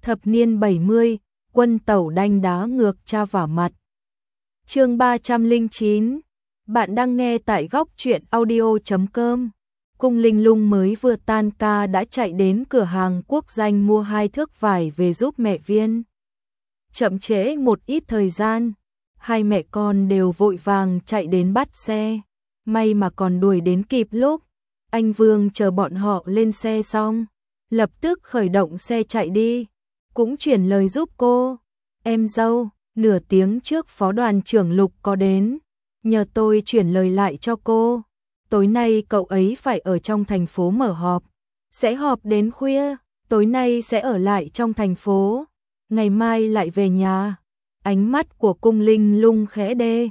Thập niên 70, quân tẩu đanh đá ngược cha vả mặt. Chương 309. Bạn đang nghe tại góc truyện audio.com. Cung Linh Lung mới vừa tan ca đã chạy đến cửa hàng Quốc Danh mua 2 thước vải về giúp mẹ Viên. Chậm trễ một ít thời gian, hai mẹ con đều vội vàng chạy đến bắt xe. May mà còn đuổi đến kịp lúc. Anh Vương chờ bọn họ lên xe xong, lập tức khởi động xe chạy đi, cũng chuyển lời giúp cô. Em dâu, nửa tiếng trước phó đoàn trưởng Lục có đến, nhờ tôi chuyển lời lại cho cô. Tối nay cậu ấy phải ở trong thành phố mở họp, sẽ họp đến khuya, tối nay sẽ ở lại trong thành phố, ngày mai lại về nhà. Ánh mắt của Cung Linh Lung khẽ đê.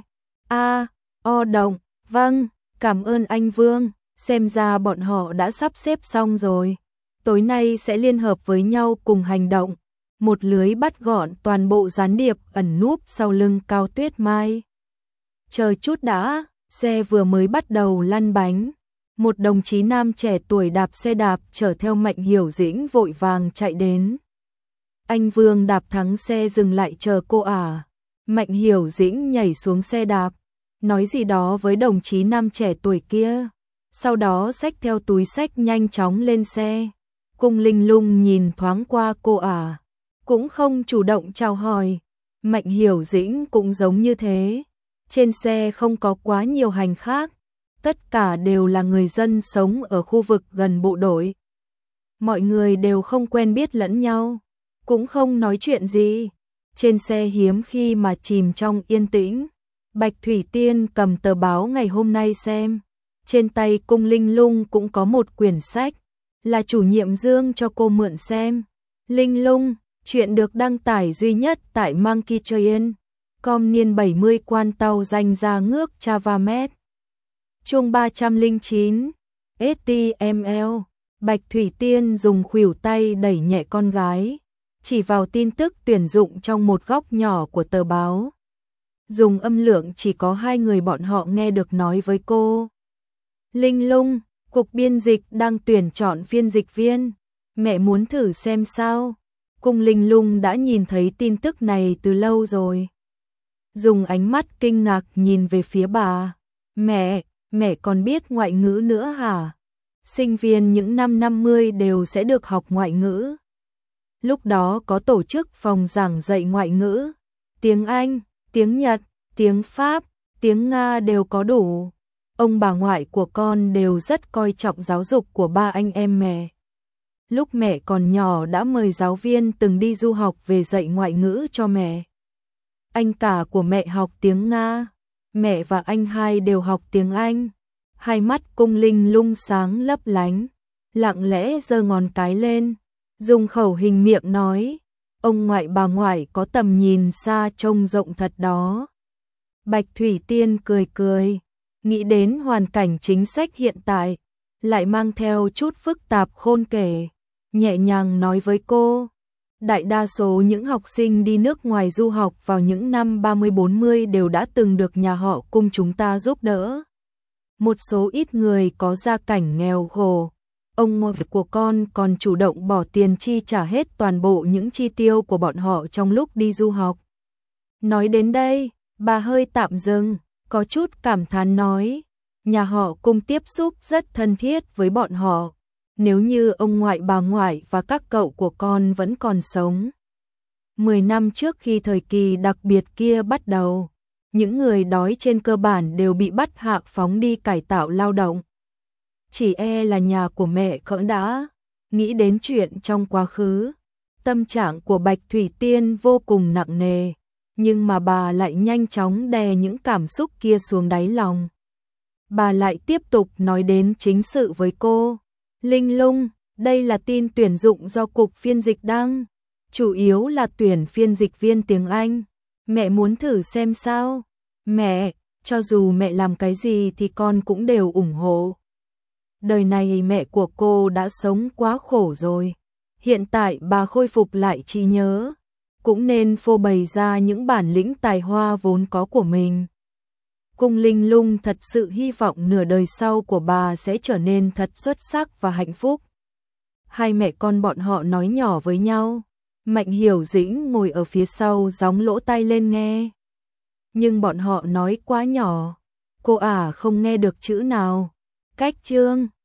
Động, vâng, cảm ơn anh Vương, xem ra bọn họ đã sắp xếp xong rồi. Tối nay sẽ liên hợp với nhau cùng hành động, một lưới bắt gọn toàn bộ gián điệp ẩn núp sau lưng Cao Tuyết Mai. Chờ chút đã, xe vừa mới bắt đầu lăn bánh. Một đồng chí nam trẻ tuổi đạp xe đạp chở theo Mạnh Hiểu Dĩnh vội vàng chạy đến. Anh Vương đạp thắng xe dừng lại chờ cô à. Mạnh Hiểu Dĩnh nhảy xuống xe đạp, nói gì đó với đồng chí nam trẻ tuổi kia, sau đó xách theo túi xách nhanh chóng lên xe. Cung Linh Lung nhìn thoáng qua cô à, cũng không chủ động chào hỏi. Mạnh Hiểu Dĩnh cũng giống như thế. Trên xe không có quá nhiều hành khách, tất cả đều là người dân sống ở khu vực gần bộ đội. Mọi người đều không quen biết lẫn nhau, cũng không nói chuyện gì. Trên xe hiếm khi mà chìm trong yên tĩnh. Bạch Thủy Tiên cầm tờ báo ngày hôm nay xem. Trên tay Cung Linh Lung cũng có một quyển sách, là chủ nhiệm Dương cho cô mượn xem. Linh Lung, chuyện được đăng tải duy nhất tại Monkey Train. Com niên 70 quan tàu danh ra ngước Chavamet. Chương 309. STML. Bạch Thủy Tiên dùng khuỷu tay đẩy nhẹ con gái, chỉ vào tin tức tuyển dụng trong một góc nhỏ của tờ báo. Dùng âm lượng chỉ có 2 người bọn họ nghe được nói với cô. Linh Lung, cục biên dịch đang tuyển chọn phiên dịch viên. Mẹ muốn thử xem sao. Cung Linh Lung đã nhìn thấy tin tức này từ lâu rồi. Dùng ánh mắt kinh ngạc nhìn về phía bà. Mẹ còn biết ngoại ngữ nữa hả? Sinh viên những năm 50 đều sẽ được học ngoại ngữ. Lúc đó có tổ chức phòng giảng dạy ngoại ngữ. Tiếng Anh, tiếng Nhật, tiếng Pháp, tiếng Nga đều có đủ. Ông bà ngoại của con đều rất coi trọng giáo dục của ba anh em mẹ. Lúc mẹ còn nhỏ đã mời giáo viên từng đi du học về dạy ngoại ngữ cho mẹ. Anh cả của mẹ học tiếng Nga, mẹ và anh hai đều học tiếng Anh. Hai mắt Cung Linh Lung sáng lấp lánh, lặng lẽ giơ ngón cái lên, dùng khẩu hình miệng nói, ông ngoại bà ngoại có tầm nhìn xa trông rộng thật đó. Bạch Thủy Tiên cười cười, nghĩ đến hoàn cảnh chính sách hiện tại, lại mang theo chút phức tạp khôn kể, nhẹ nhàng nói với cô. Đại đa số những học sinh đi nước ngoài du học vào những năm 30-40 đều đã từng được nhà họ Cung chúng ta giúp đỡ. Một số ít người có gia cảnh nghèo khổ. Ông ngoại của con còn chủ động bỏ tiền chi trả hết toàn bộ những chi tiêu của bọn họ trong lúc đi du học. Nói đến đây, bà hơi tạm dừng, có chút cảm thán nói, nhà họ Cung tiếp xúc rất thân thiết với bọn họ. Nếu như ông ngoại bà ngoại và các cậu của con vẫn còn sống. 10 năm trước khi thời kỳ đặc biệt kia bắt đầu, những người đói trên cơ bản đều bị bắt hạ phóng đi cải tạo lao động. Chỉ là nhà của mẹ cỡ đã nghĩ đến chuyện trong quá khứ. Tâm trạng của Bạch Thủy Tiên vô cùng nặng nề, nhưng mà bà lại nhanh chóng đè những cảm xúc kia xuống đáy lòng. Bà lại tiếp tục nói đến chính sự với cô. Linh Lung, đây là tin tuyển dụng do cục phiên dịch đăng, chủ yếu là tuyển phiên dịch viên tiếng Anh. Mẹ muốn thử xem sao? Mẹ, cho dù mẹ làm cái gì thì con cũng đều ủng hộ. Đời này mẹ của cô đã sống quá khổ rồi. Hiện tại bà khôi phục lại trí nhớ, cũng nên phô bày ra những bản lĩnh tài hoa vốn có của mình. Cung Linh Lung thật sự hy vọng nửa đời sau của bà sẽ trở nên thật xuất sắc và hạnh phúc. Hai mẹ con bọn họ nói nhỏ với nhau, Mạnh Hiểu Dĩnh ngồi ở phía sau gióng lỗ tai lên nghe. Nhưng bọn họ nói quá nhỏ, cô ả không nghe được chữ nào. Cách chương